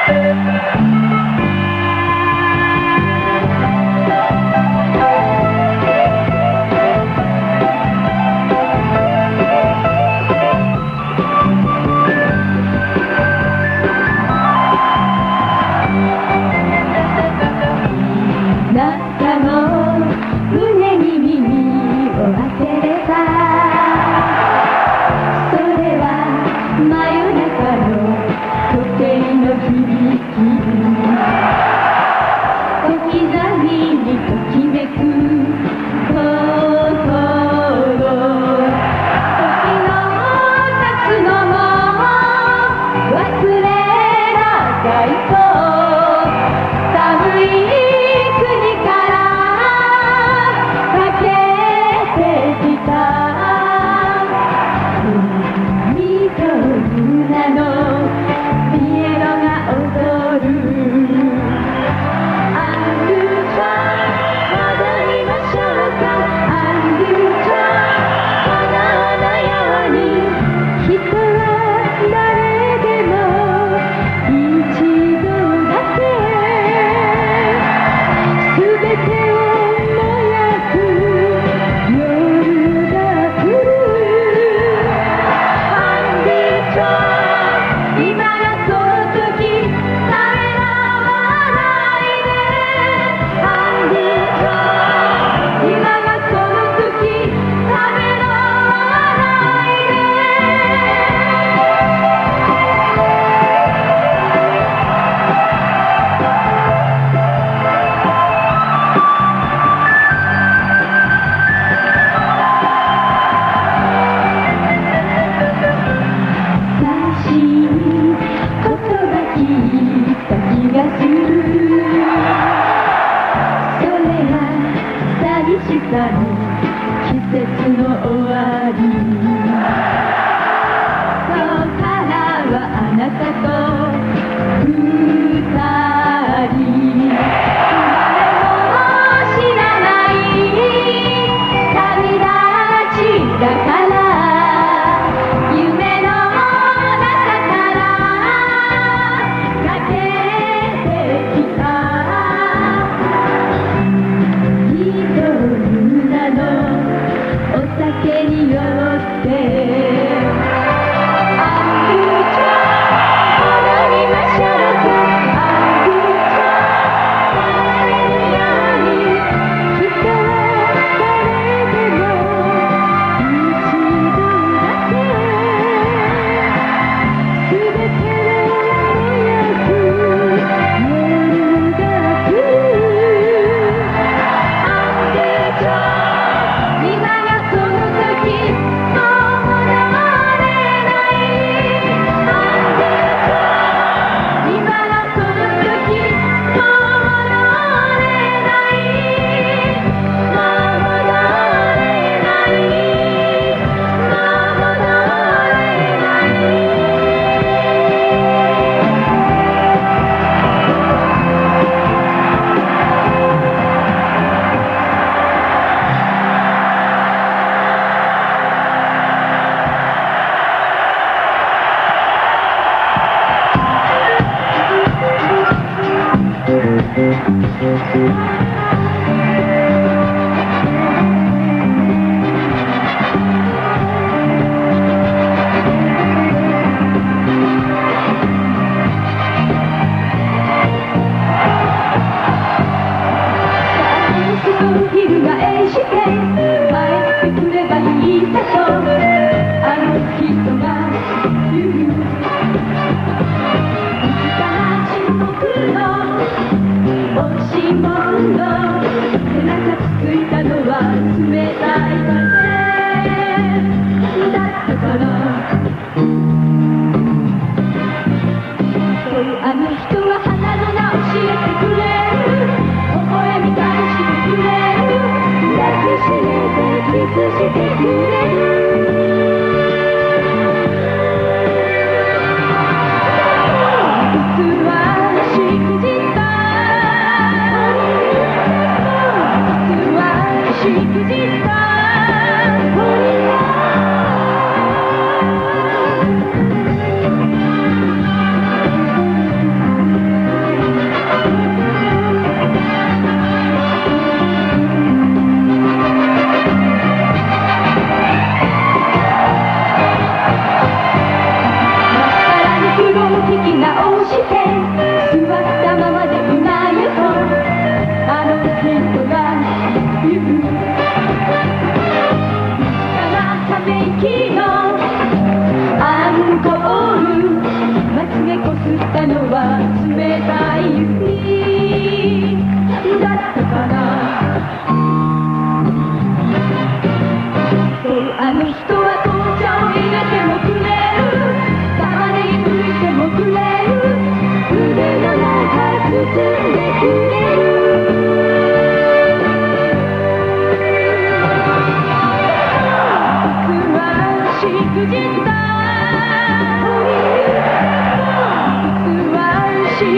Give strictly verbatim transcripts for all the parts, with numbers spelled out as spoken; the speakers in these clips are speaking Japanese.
しいもの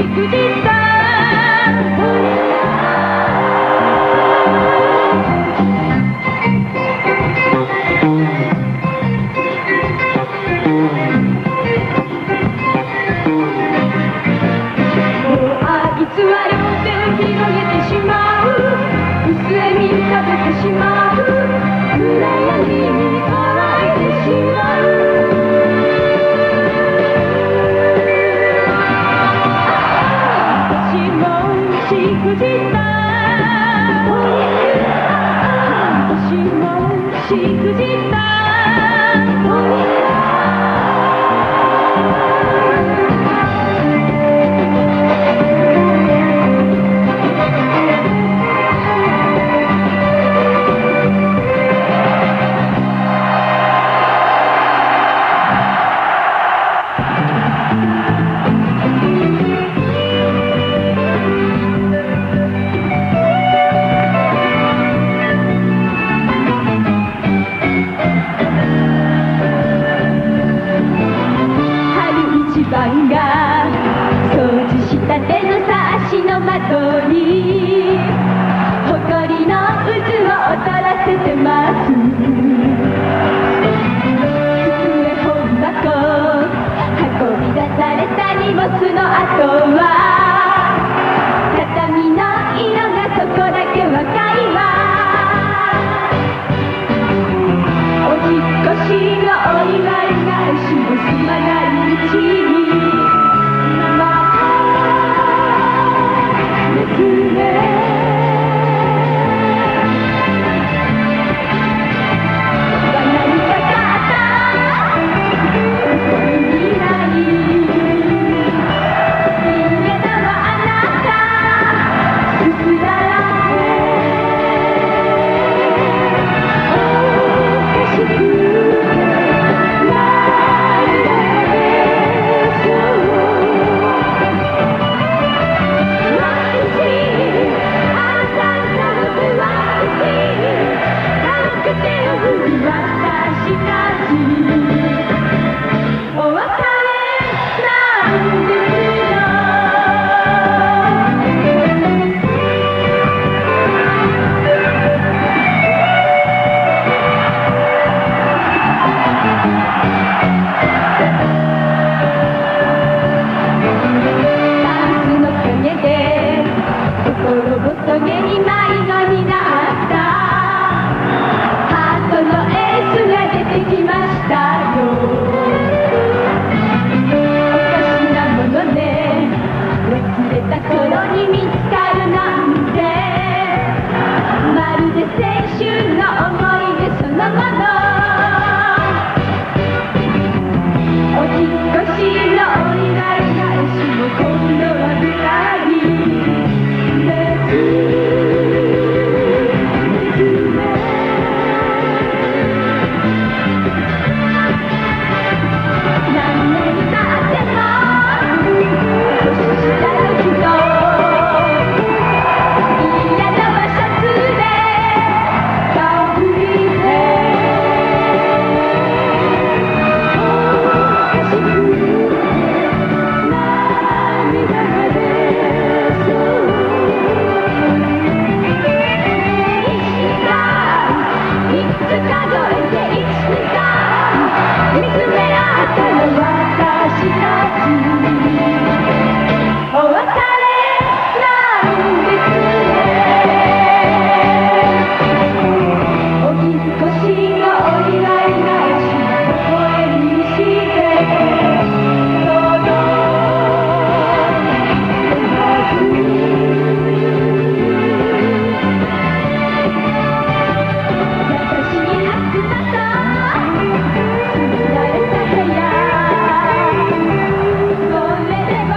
それで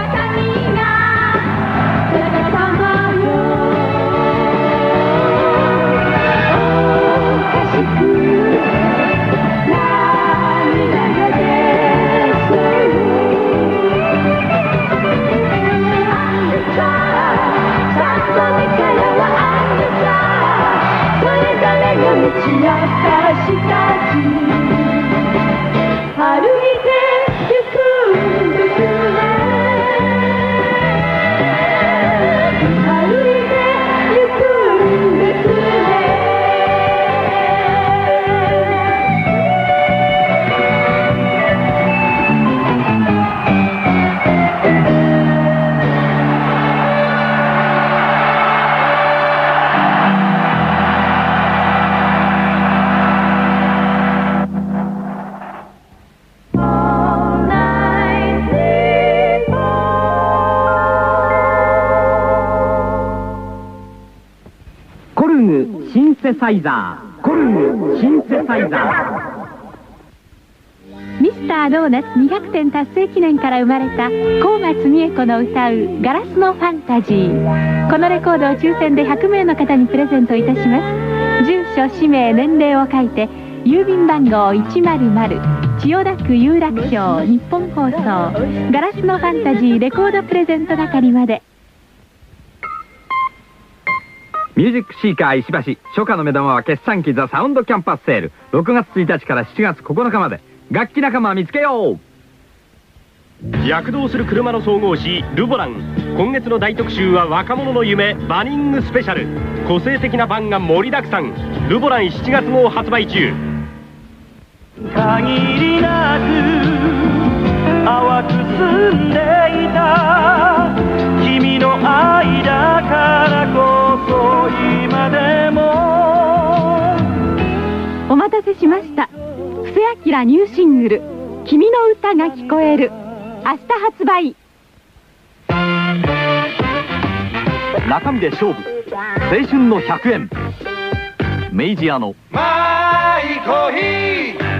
セサイザー、コルグシンセサイザー。 ミスタードーナツにひゃくてん達成記念から生まれた高松美恵子の歌うガラスのファンタジー。このレコードを抽選でひゃくめいの方にプレゼントいたします。住所氏名年齢を書いて郵便番号いちまるまる千代田区有楽町日本放送ガラスのファンタジーレコードプレゼント係まで。 ミュージックシーカー石橋、初夏の目玉は決算期ザサウンドキャンパスセール。ろくがつついたちからしちがつここのかまで。楽器仲間見つけよう。 躍動する車の総合誌ルボラン。今月の大特集は若者の夢バニングスペシャル。個性的なバンが盛りだくさん。ルボランしちがつ号発売中。 限りなく淡く澄んでいた君の愛だからこそ今でも。 お待たせしました。布施明ニューシングル「君の歌が聞こえる」明日発売。 中身で勝負、青春のひゃくえん。明治屋のマイコーヒー